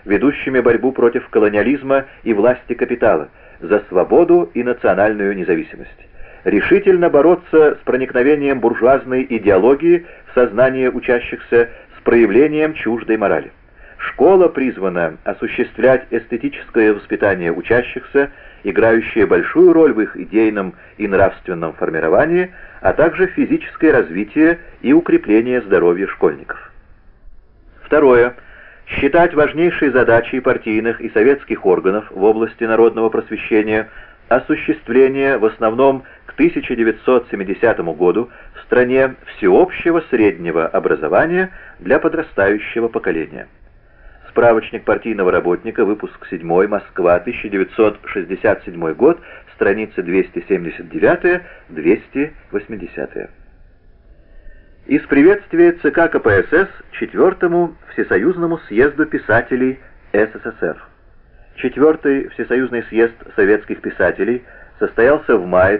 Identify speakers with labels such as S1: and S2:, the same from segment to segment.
S1: ведущими борьбу против колониализма и власти капитала, за свободу и национальную независимость. Решительно бороться с проникновением буржуазной идеологии в сознание учащихся с проявлением чуждой морали. Школа призвана осуществлять эстетическое воспитание учащихся, играющее большую роль в их идейном и нравственном формировании, а также физическое развитие и укрепление здоровья школьников. Второе. Считать важнейшей задачей партийных и советских органов в области народного просвещения осуществление в основном к 1970 году в стране всеобщего среднего образования для подрастающего поколения. Справочник партийного работника, выпуск 7, Москва, 1967 год, страницы 279-280. Из приветствия ЦК КПСС 4-му Всесоюзному съезду писателей СССР. 4-й Всесоюзный съезд советских писателей состоялся в мае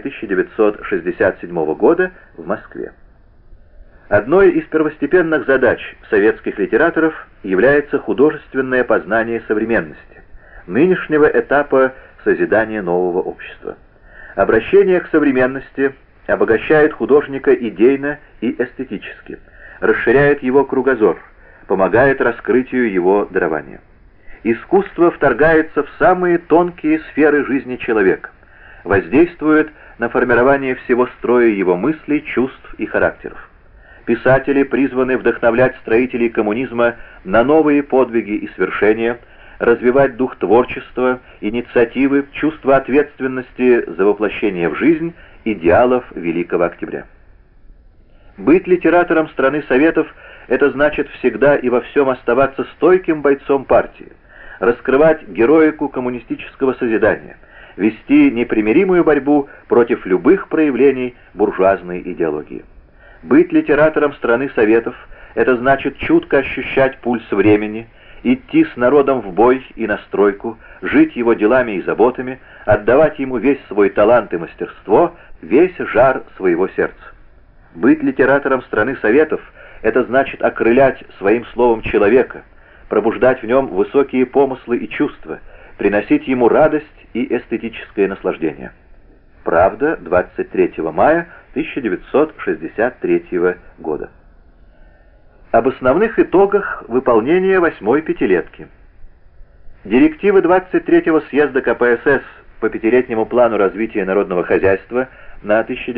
S1: 1967 года в Москве. Одной из первостепенных задач советских литераторов является художественное познание современности, нынешнего этапа созидания нового общества. Обращение к современности обогащает художника идейно и эстетически, расширяет его кругозор, помогает раскрытию его дарования. Искусство вторгается в самые тонкие сферы жизни человека, воздействует на формирование всего строя его мыслей, чувств и характеров. Писатели призваны вдохновлять строителей коммунизма на новые подвиги и свершения, развивать дух творчества, инициативы, чувство ответственности за воплощение в жизнь идеалов Великого Октября. Быть литератором страны Советов – это значит всегда и во всем оставаться стойким бойцом партии, раскрывать героику коммунистического созидания, вести непримиримую борьбу против любых проявлений буржуазной идеологии. Быть литератором страны Советов – это значит чутко ощущать пульс времени, идти с народом в бой и на стройку, жить его делами и заботами, отдавать ему весь свой талант и мастерство, весь жар своего сердца. Быть литератором страны Советов – это значит окрылять своим словом человека, пробуждать в нем высокие помыслы и чувства, приносить ему радость и эстетическое наслаждение. Правда, 23 мая 1963 года. Об основных итогах выполнения 8-й пятилетки. Директивы 23-го съезда КПСС по пятилетнему плану развития народного хозяйства на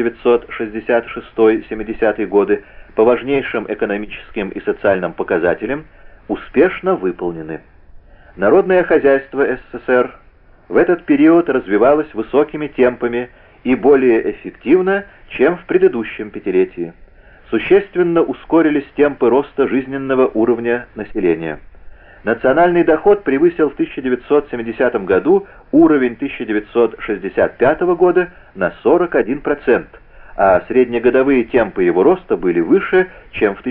S1: 1966-70 годы по важнейшим экономическим и социальным показателям успешно выполнены. Народное хозяйство СССР в этот период развивалось высокими темпами и более эффективно, чем в предыдущем пятилетии. Существенно ускорились темпы роста жизненного уровня населения. Национальный доход превысил в 1970 году уровень 1965 года на 41%, а среднегодовые темпы его роста были выше, чем в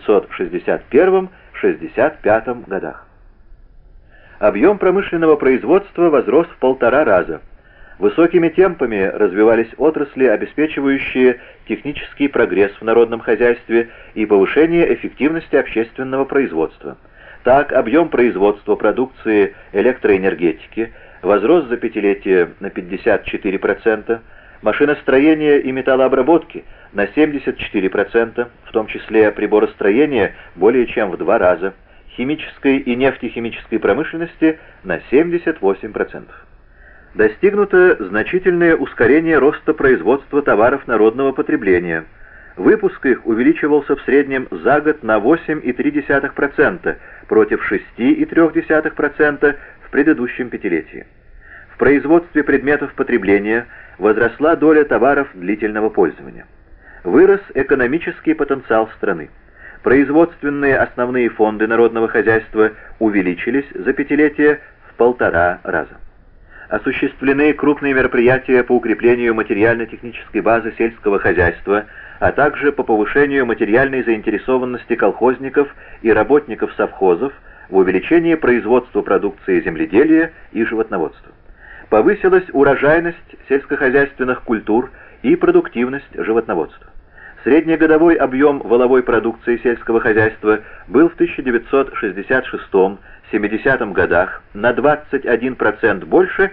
S1: 1961-65 годах. Объем промышленного производства возрос в 1,5 раза. Высокими темпами развивались отрасли, обеспечивающие технический прогресс в народном хозяйстве и повышение эффективности общественного производства. Так, объем производства продукции электроэнергетики возрос за пятилетие на 54%, машиностроения и металлообработки на 74%, в том числе приборостроения более чем в 2 раза, химической и нефтехимической промышленности на 78%. Достигнуто значительное ускорение роста производства товаров народного потребления. Выпуск их увеличивался в среднем за год на 8,3% против 6,3% в предыдущем пятилетии. В производстве предметов потребления возросла доля товаров длительного пользования. Вырос экономический потенциал страны. Производственные основные фонды народного хозяйства увеличились за пятилетие в 1,5 раза. Осуществлены крупные мероприятия по укреплению материально-технической базы сельского хозяйства, а также по повышению материальной заинтересованности колхозников и работников совхозов в увеличении производства продукции земледелия и животноводства. Повысилась урожайность сельскохозяйственных культур и продуктивность животноводства. Среднегодовой объем валовой продукции сельского хозяйства был в 1966, 70-х годах на 21% больше,